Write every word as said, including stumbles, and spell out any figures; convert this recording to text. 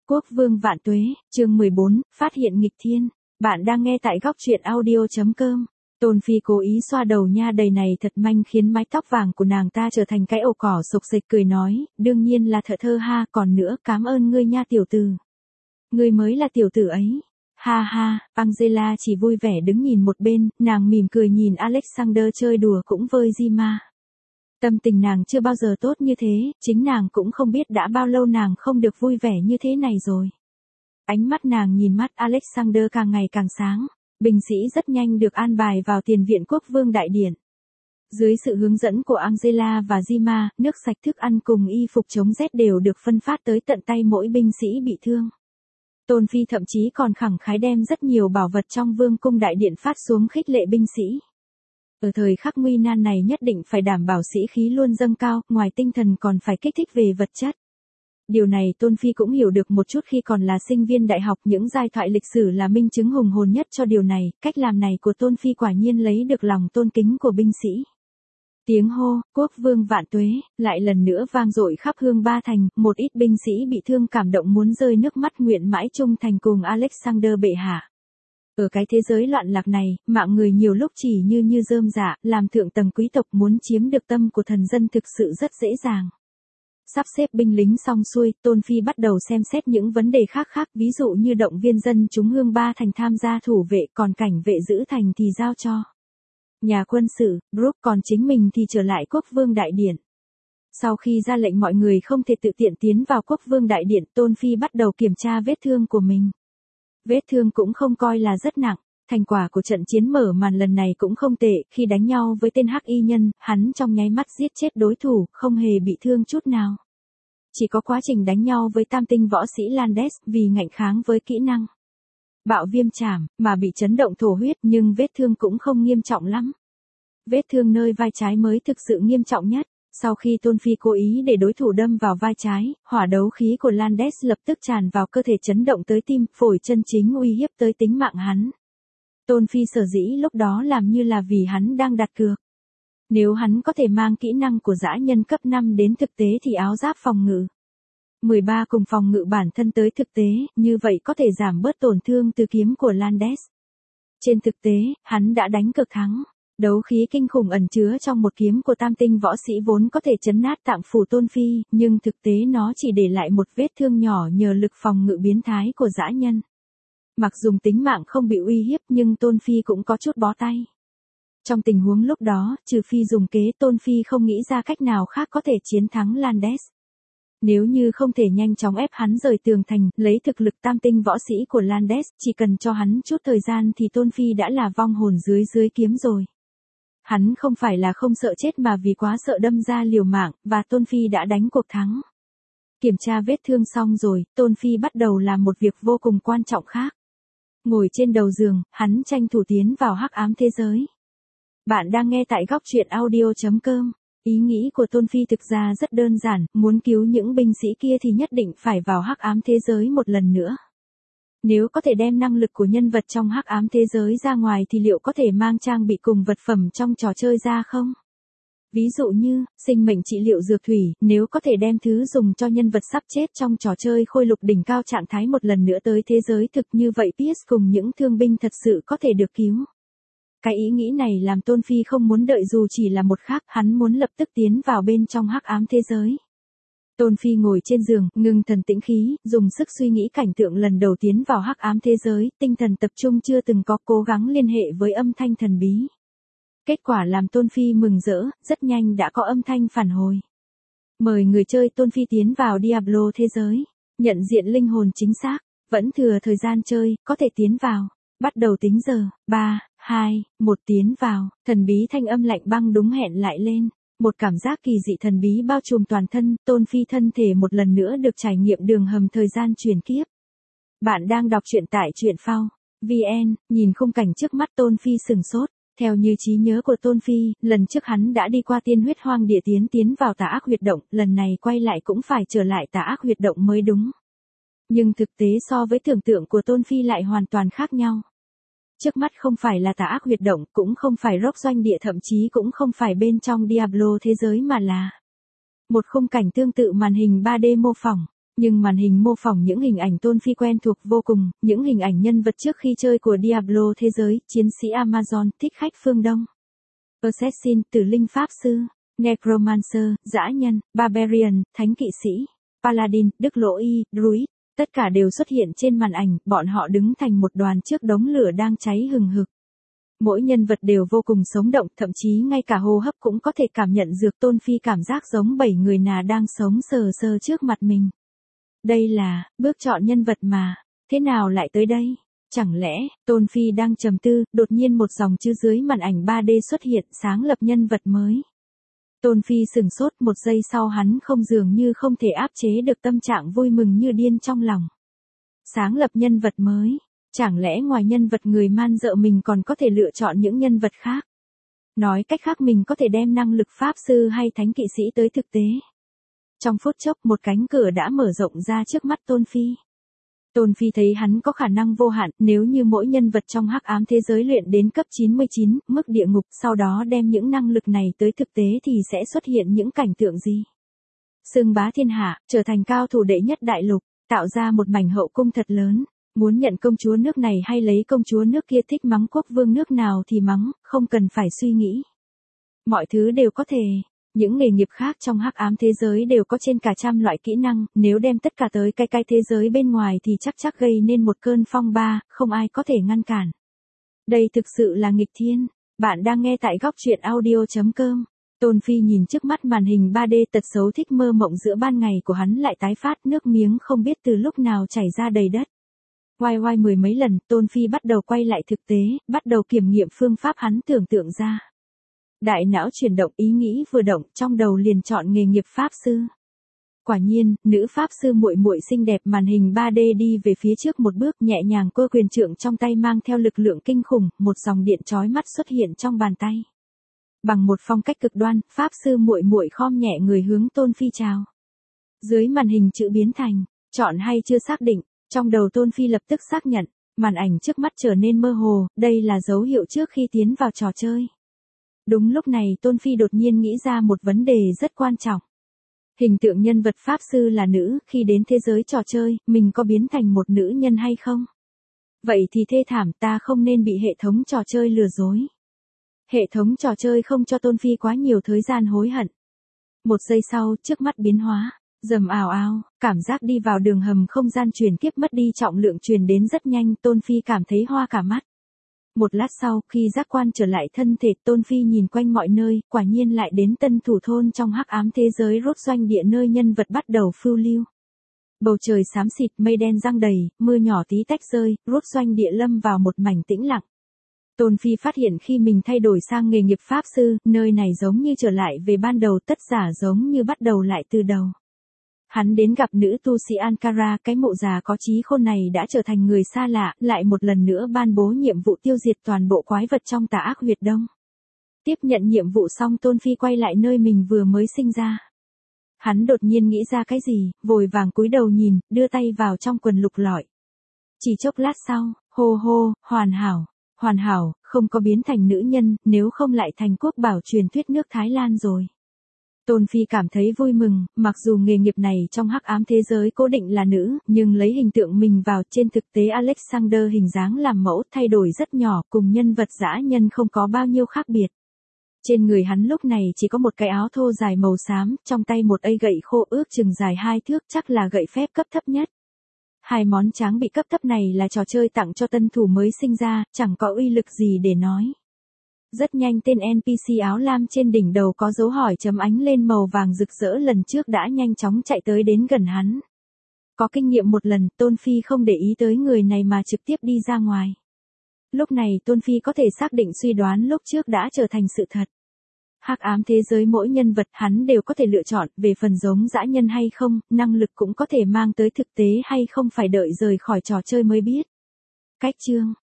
Quốc vương vạn tuế, chương mười bốn, phát hiện nghịch thiên. Bạn đang nghe tại góc truyện audio chấm com. Tôn Phi cố ý xoa đầu nha đầy này thật manh khiến mái tóc vàng của nàng ta trở thành cái ổ cỏ sục sịch, cười nói, đương nhiên là thợ thơ ha, còn nữa cám ơn ngươi nha tiểu tử. Ngươi mới là tiểu tử ấy. Ha ha, Angela chỉ vui vẻ đứng nhìn một bên, nàng mỉm cười nhìn Alexander chơi đùa cũng vơi Zima. Tâm tình nàng chưa bao giờ tốt như thế, chính nàng cũng không biết đã bao lâu nàng không được vui vẻ như thế này rồi. Ánh mắt nàng nhìn mắt Alexander càng ngày càng sáng, binh sĩ rất nhanh được an bài vào tiền viện quốc vương đại điện. Dưới sự hướng dẫn của Angela và Zima, nước sạch thức ăn cùng y phục chống rét đều được phân phát tới tận tay mỗi binh sĩ bị thương. Tôn Phi thậm chí còn khẳng khái đem rất nhiều bảo vật trong vương cung đại điện phát xuống khích lệ binh sĩ. Ở thời khắc nguy nan này nhất định phải đảm bảo sĩ khí luôn dâng cao, ngoài tinh thần còn phải kích thích về vật chất. Điều này Tôn Phi cũng hiểu được một chút khi còn là sinh viên đại học, những giai thoại lịch sử là minh chứng hùng hồn nhất cho điều này, cách làm này của Tôn Phi quả nhiên lấy được lòng tôn kính của binh sĩ. Tiếng hô, quốc vương vạn tuế, lại lần nữa vang dội khắp hương ba thành, một ít binh sĩ bị thương cảm động muốn rơi nước mắt nguyện mãi trung thành cùng Alexander bệ hạ. Ở cái thế giới loạn lạc này, mạng người nhiều lúc chỉ như như rơm rạ, làm thượng tầng quý tộc muốn chiếm được tâm của thần dân thực sự rất dễ dàng. Sắp xếp binh lính xong xuôi, Tôn Phi bắt đầu xem xét những vấn đề khác khác, ví dụ như động viên dân chúng hương ba thành tham gia thủ vệ, còn cảnh vệ giữ thành thì giao cho nhà quân sự, Brooke, còn chính mình thì trở lại quốc vương đại điện. Sau khi ra lệnh mọi người không thể tự tiện tiến vào quốc vương đại điện, Tôn Phi bắt đầu kiểm tra vết thương của mình. Vết thương cũng không coi là rất nặng, thành quả của trận chiến mở màn lần này cũng không tệ, khi đánh nhau với tên hắc y nhân, hắn trong nháy mắt giết chết đối thủ, không hề bị thương chút nào. Chỉ có quá trình đánh nhau với tam tinh võ sĩ Landes, vì ngạnh kháng với kỹ năng bạo viêm chảm, mà bị chấn động thổ huyết, nhưng vết thương cũng không nghiêm trọng lắm. Vết thương nơi vai trái mới thực sự nghiêm trọng nhất. Sau khi Tôn Phi cố ý để đối thủ đâm vào vai trái, hỏa đấu khí của Landes lập tức tràn vào cơ thể chấn động tới tim, phổi, chân chính uy hiếp tới tính mạng hắn. Tôn Phi sở dĩ lúc đó làm như là vì hắn đang đặt cược. Nếu hắn có thể mang kỹ năng của dã nhân cấp năm đến thực tế thì áo giáp phòng ngự mười ba cùng phòng ngự bản thân tới thực tế, như vậy có thể giảm bớt tổn thương từ kiếm của Landes. Trên thực tế, hắn đã đánh cực thắng. Đấu khí kinh khủng ẩn chứa trong một kiếm của tam tinh võ sĩ vốn có thể chấn nát tạng phủ Tôn Phi, nhưng thực tế nó chỉ để lại một vết thương nhỏ nhờ lực phòng ngự biến thái của dã nhân. Mặc dùng tính mạng không bị uy hiếp nhưng Tôn Phi cũng có chút bó tay. Trong tình huống lúc đó, trừ phi dùng kế, Tôn Phi không nghĩ ra cách nào khác có thể chiến thắng Landes. Nếu như không thể nhanh chóng ép hắn rời tường thành, lấy thực lực tam tinh võ sĩ của Landes, chỉ cần cho hắn chút thời gian thì Tôn Phi đã là vong hồn dưới dưới kiếm rồi. Hắn không phải là không sợ chết mà vì quá sợ đâm ra liều mạng, và Tôn Phi đã đánh cuộc thắng. Kiểm tra vết thương xong rồi, Tôn Phi bắt đầu làm một việc vô cùng quan trọng khác. Ngồi trên đầu giường, hắn tranh thủ tiến vào hắc ám thế giới. Bạn đang nghe tại góc truyện audio chấm com. Ý nghĩ của Tôn Phi thực ra rất đơn giản, muốn cứu những binh sĩ kia thì nhất định phải vào hắc ám thế giới một lần nữa. Nếu có thể đem năng lực của nhân vật trong hắc ám thế giới ra ngoài thì liệu có thể mang trang bị cùng vật phẩm trong trò chơi ra không? Ví dụ như, sinh mệnh trị liệu dược thủy, nếu có thể đem thứ dùng cho nhân vật sắp chết trong trò chơi khôi lục đỉnh cao trạng thái một lần nữa tới thế giới thực, như vậy Pierce cùng những thương binh thật sự có thể được cứu. Cái ý nghĩ này làm Tôn Phi không muốn đợi dù chỉ là một khắc, hắn muốn lập tức tiến vào bên trong hắc ám thế giới. Tôn Phi ngồi trên giường, ngưng thần tĩnh khí, dùng sức suy nghĩ cảnh tượng lần đầu tiến vào hắc ám thế giới, tinh thần tập trung chưa từng có, cố gắng liên hệ với âm thanh thần bí. Kết quả làm Tôn Phi mừng rỡ, rất nhanh đã có âm thanh phản hồi. Mời người chơi Tôn Phi tiến vào Diablo thế giới. Nhận diện linh hồn chính xác, vẫn thừa thời gian chơi, có thể tiến vào. Bắt đầu tính giờ, ba, hai, một tiến vào, thần bí thanh âm lạnh băng đúng hẹn lại lên. Một cảm giác kỳ dị thần bí bao trùm toàn thân, Tôn Phi thân thể một lần nữa được trải nghiệm đường hầm thời gian chuyển kiếp. Bạn đang đọc truyện tại truyện phao chấm vn, nhìn khung cảnh trước mắt Tôn Phi sừng sốt. Theo như trí nhớ của Tôn Phi, lần trước hắn đã đi qua tiên huyết hoang địa tiến tiến vào tà ác huyệt động, lần này quay lại cũng phải trở lại tà ác huyệt động mới đúng. Nhưng thực tế so với tưởng tượng của Tôn Phi lại hoàn toàn khác nhau. Trước mắt không phải là tà ác huyệt động, cũng không phải Rock doanh địa, thậm chí cũng không phải bên trong Diablo thế giới mà là một khung cảnh tương tự màn hình ba D mô phỏng. Nhưng màn hình mô phỏng những hình ảnh Tôn Phi quen thuộc vô cùng, những hình ảnh nhân vật trước khi chơi của Diablo thế giới, chiến sĩ Amazon, thích khách phương Đông, Assassin, tử linh pháp sư, Necromancer, dã nhân, Barbarian, thánh kỵ sĩ, Paladin, đức lỗ y, Druid, tất cả đều xuất hiện trên màn ảnh, bọn họ đứng thành một đoàn trước đống lửa đang cháy hừng hực. Mỗi nhân vật đều vô cùng sống động, thậm chí ngay cả hô hấp cũng có thể cảm nhận dược. Tôn Phi cảm giác giống bảy người nà đang sống sờ sờ trước mặt mình. Đây là, bước chọn nhân vật mà, thế nào lại tới đây? Chẳng lẽ, Tôn Phi đang trầm tư, đột nhiên một dòng chữ dưới màn ảnh ba D xuất hiện, sáng lập nhân vật mới. Tôn Phi sửng sốt, một giây sau hắn không dường như không thể áp chế được tâm trạng vui mừng như điên trong lòng. Sáng lập nhân vật mới, chẳng lẽ ngoài nhân vật người man dợ mình còn có thể lựa chọn những nhân vật khác? Nói cách khác mình có thể đem năng lực pháp sư hay thánh kỵ sĩ tới thực tế. Trong phút chốc một cánh cửa đã mở rộng ra trước mắt Tôn Phi. Tôn Phi thấy hắn có khả năng vô hạn, nếu như mỗi nhân vật trong hắc ám thế giới luyện đến cấp chín mươi chín, mức địa ngục, sau đó đem những năng lực này tới thực tế thì sẽ xuất hiện những cảnh tượng gì? Xưng bá thiên hạ, trở thành cao thủ đệ nhất đại lục, tạo ra một mảnh hậu cung thật lớn, muốn nhận công chúa nước này hay lấy công chúa nước kia, thích mắng quốc vương nước nào thì mắng, không cần phải suy nghĩ. Mọi thứ đều có thể. Những nghề nghiệp khác trong hắc ám thế giới đều có trên cả trăm loại kỹ năng, nếu đem tất cả tới cái cái thế giới bên ngoài thì chắc chắc gây nên một cơn phong ba, không ai có thể ngăn cản. Đây thực sự là nghịch thiên. Bạn đang nghe tại góc truyện audio chấm com. Tôn Phi nhìn trước mắt màn hình ba D, tật xấu thích mơ mộng giữa ban ngày của hắn lại tái phát, nước miếng không biết từ lúc nào chảy ra đầy đất. Oai oai mười mấy lần, Tôn Phi bắt đầu quay lại thực tế, bắt đầu kiểm nghiệm phương pháp hắn tưởng tượng ra. Đại não chuyển động, ý nghĩ vừa động, trong đầu liền chọn nghề nghiệp pháp sư. Quả nhiên, nữ pháp sư muội muội xinh đẹp, màn hình ba D đi về phía trước một bước, nhẹ nhàng cơ quyền trượng trong tay mang theo lực lượng kinh khủng, một dòng điện chói mắt xuất hiện trong bàn tay. Bằng một phong cách cực đoan, pháp sư muội muội khom nhẹ người hướng Tôn Phi chào. Dưới màn hình chữ biến thành, chọn hay chưa xác định, trong đầu Tôn Phi lập tức xác nhận, màn ảnh trước mắt trở nên mơ hồ, đây là dấu hiệu trước khi tiến vào trò chơi. Đúng lúc này Tôn Phi đột nhiên nghĩ ra một vấn đề rất quan trọng. Hình tượng nhân vật pháp sư là nữ, khi đến thế giới trò chơi, mình có biến thành một nữ nhân hay không? Vậy thì thê thảm, ta không nên bị hệ thống trò chơi lừa dối. Hệ thống trò chơi không cho Tôn Phi quá nhiều thời gian hối hận. Một giây sau, trước mắt biến hóa, rầm ào ào, cảm giác đi vào đường hầm không gian truyền kiếp, mất đi trọng lượng truyền đến rất nhanh, Tôn Phi cảm thấy hoa cả mắt. Một lát sau, khi giác quan trở lại thân thể, Tôn Phi nhìn quanh mọi nơi, quả nhiên lại đến Tân Thủ Thôn trong hắc ám thế giới Rốt Doanh Địa, nơi nhân vật bắt đầu phiêu lưu. Bầu trời xám xịt, mây đen giăng đầy, mưa nhỏ tí tách rơi, Rốt Doanh Địa lâm vào một mảnh tĩnh lặng. Tôn Phi phát hiện khi mình thay đổi sang nghề nghiệp pháp sư, nơi này giống như trở lại về ban đầu, tất giả giống như bắt đầu lại từ đầu. Hắn đến gặp nữ tu sĩ Ankara, cái mụ già có trí khôn này đã trở thành người xa lạ, lại một lần nữa ban bố nhiệm vụ tiêu diệt toàn bộ quái vật trong tà ác huyệt đông. Tiếp nhận nhiệm vụ xong, Tôn Phi quay lại nơi mình vừa mới sinh ra. Hắn đột nhiên nghĩ ra cái gì, vội vàng cúi đầu nhìn, đưa tay vào trong quần lục lọi. Chỉ chốc lát sau, hô hô, hoàn hảo, hoàn hảo, không có biến thành nữ nhân, nếu không lại thành quốc bảo truyền thuyết nước Thái Lan rồi. Tôn Phi cảm thấy vui mừng, mặc dù nghề nghiệp này trong hắc ám thế giới cố định là nữ, nhưng lấy hình tượng mình vào, trên thực tế Alexander hình dáng làm mẫu thay đổi rất nhỏ, cùng nhân vật dã nhân không có bao nhiêu khác biệt. Trên người hắn lúc này chỉ có một cái áo thô dài màu xám, trong tay một cây gậy khô ước chừng dài hai thước, chắc là gậy phép cấp thấp nhất. Hai món tráng bị cấp thấp này là trò chơi tặng cho tân thủ mới sinh ra, chẳng có uy lực gì để nói. Rất nhanh tên en pê xê áo lam trên đỉnh đầu có dấu hỏi chấm ánh lên màu vàng rực rỡ lần trước đã nhanh chóng chạy tới đến gần hắn. Có kinh nghiệm một lần, Tôn Phi không để ý tới người này mà trực tiếp đi ra ngoài. Lúc này Tôn Phi có thể xác định suy đoán lúc trước đã trở thành sự thật. Hắc ám thế giới mỗi nhân vật hắn đều có thể lựa chọn, về phần giống dã nhân hay không, năng lực cũng có thể mang tới thực tế hay không phải đợi rời khỏi trò chơi mới biết. Cách chương